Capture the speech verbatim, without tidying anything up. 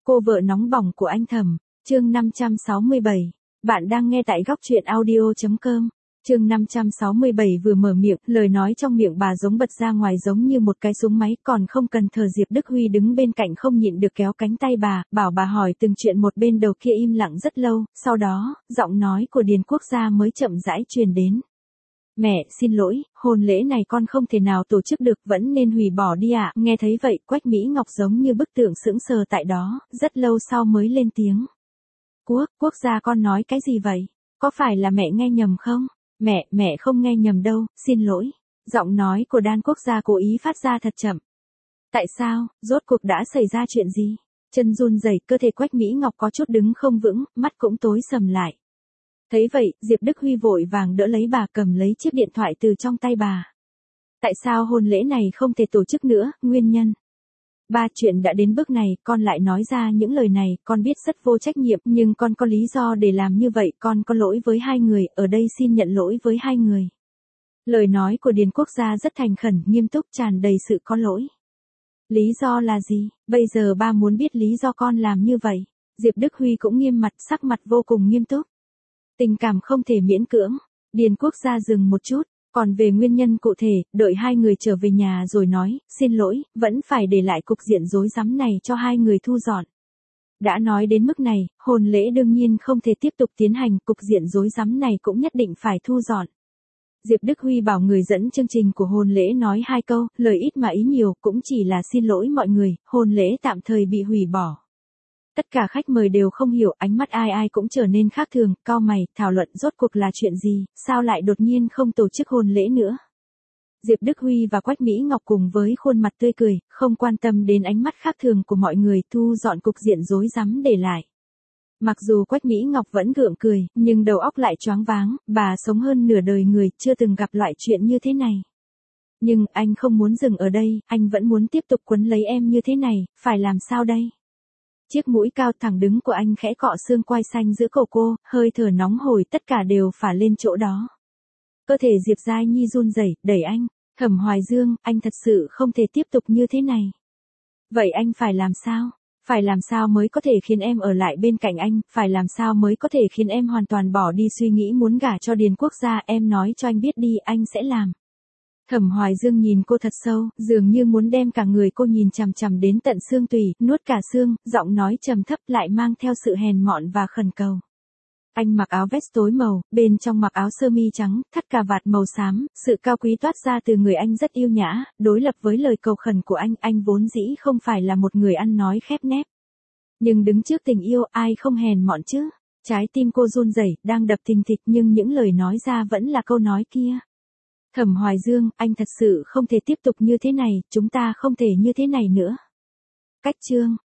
Cô vợ nóng bỏng của anh Thẩm, chương năm trăm sáu mươi bảy. Bạn đang nghe tại góc truyện audio chấm com. Chương năm trăm sáu mươi bảy vừa mở miệng, lời nói trong miệng bà giống bật ra ngoài giống như một cái súng máy, còn không cần thở. Diệp Đức Huy đứng bên cạnh không nhịn được kéo cánh tay bà, bảo bà hỏi từng chuyện một. Bên đầu kia im lặng rất lâu, sau đó, giọng nói của Điền Quốc Gia mới chậm rãi truyền đến. Mẹ, xin lỗi, hôn lễ này con không thể nào tổ chức được, vẫn nên hủy bỏ đi ạ. À? Nghe thấy vậy, Quách Mỹ Ngọc giống như bức tượng sững sờ tại đó, rất lâu sau mới lên tiếng. Quốc, Quốc Gia con nói cái gì vậy? Có phải là mẹ nghe nhầm không? Mẹ, mẹ không nghe nhầm đâu, xin lỗi. Giọng nói của Đan Quốc Gia cố ý phát ra thật chậm. Tại sao, rốt cuộc đã xảy ra chuyện gì? Chân run rẩy, cơ thể Quách Mỹ Ngọc có chút đứng không vững, mắt cũng tối sầm lại. Thấy vậy, Diệp Đức Huy vội vàng đỡ lấy bà, cầm lấy chiếc điện thoại từ trong tay bà. Tại sao hôn lễ này không thể tổ chức nữa, nguyên nhân? Ba, chuyện đã đến bước này, con lại nói ra những lời này, con biết rất vô trách nhiệm, nhưng con có lý do để làm như vậy, con có lỗi với hai người, ở đây xin nhận lỗi với hai người. Lời nói của Điền Quốc Gia rất thành khẩn, nghiêm túc, tràn đầy sự có lỗi. Lý do là gì? Bây giờ ba muốn biết lý do con làm như vậy. Diệp Đức Huy cũng nghiêm mặt, sắc mặt vô cùng nghiêm túc. Tình cảm không thể miễn cưỡng. Điền Quốc Gia dừng một chút, còn về nguyên nhân cụ thể, đợi hai người trở về nhà rồi nói, xin lỗi, vẫn phải để lại cục diện rối rắm này cho hai người thu dọn. Đã nói đến mức này, hôn lễ đương nhiên không thể tiếp tục tiến hành, cục diện rối rắm này cũng nhất định phải thu dọn. Diệp Đức Huy bảo người dẫn chương trình của hôn lễ nói hai câu, lời ít mà ý nhiều, cũng chỉ là xin lỗi mọi người, hôn lễ tạm thời bị hủy bỏ. Tất cả khách mời đều không hiểu, ánh mắt ai ai cũng trở nên khác thường, cau mày, thảo luận rốt cuộc là chuyện gì, sao lại đột nhiên không tổ chức hôn lễ nữa. Diệp Đức Huy và Quách Mỹ Ngọc cùng với khuôn mặt tươi cười, không quan tâm đến ánh mắt khác thường của mọi người, thu dọn cục diện rối rắm để lại. Mặc dù Quách Mỹ Ngọc vẫn gượng cười, nhưng đầu óc lại choáng váng, bà sống hơn nửa đời người, chưa từng gặp loại chuyện như thế này. Nhưng, anh không muốn dừng ở đây, anh vẫn muốn tiếp tục quấn lấy em như thế này, phải làm sao đây? Chiếc mũi cao thẳng đứng của anh khẽ cọ xương quai xanh giữa cổ cô, hơi thở nóng hổi tất cả đều phả lên chỗ đó. Cơ thể Diệp Giai Nhi run rẩy, đẩy anh, Thẩm Hoài Dương, anh thật sự không thể tiếp tục như thế này. Vậy anh phải làm sao? Phải làm sao mới có thể khiến em ở lại bên cạnh anh, phải làm sao mới có thể khiến em hoàn toàn bỏ đi suy nghĩ muốn gả cho Điền Quốc Gia, em nói cho anh biết đi, anh sẽ làm. Thẩm Hoài Dương nhìn cô thật sâu, dường như muốn đem cả người cô nhìn chằm chằm đến tận xương tủy, nuốt cả xương, giọng nói trầm thấp lại mang theo sự hèn mọn và khẩn cầu. Anh mặc áo vest tối màu, bên trong mặc áo sơ mi trắng, thắt cà vạt màu xám, sự cao quý toát ra từ người anh rất yêu nhã, đối lập với lời cầu khẩn của anh, anh vốn dĩ không phải là một người ăn nói khép nép. Nhưng đứng trước tình yêu, ai không hèn mọn chứ? Trái tim cô run rẩy, đang đập thình thịch nhưng những lời nói ra vẫn là câu nói kia. Thẩm Hoài Dương, anh thật sự không thể tiếp tục như thế này, chúng ta không thể như thế này nữa. Cách chương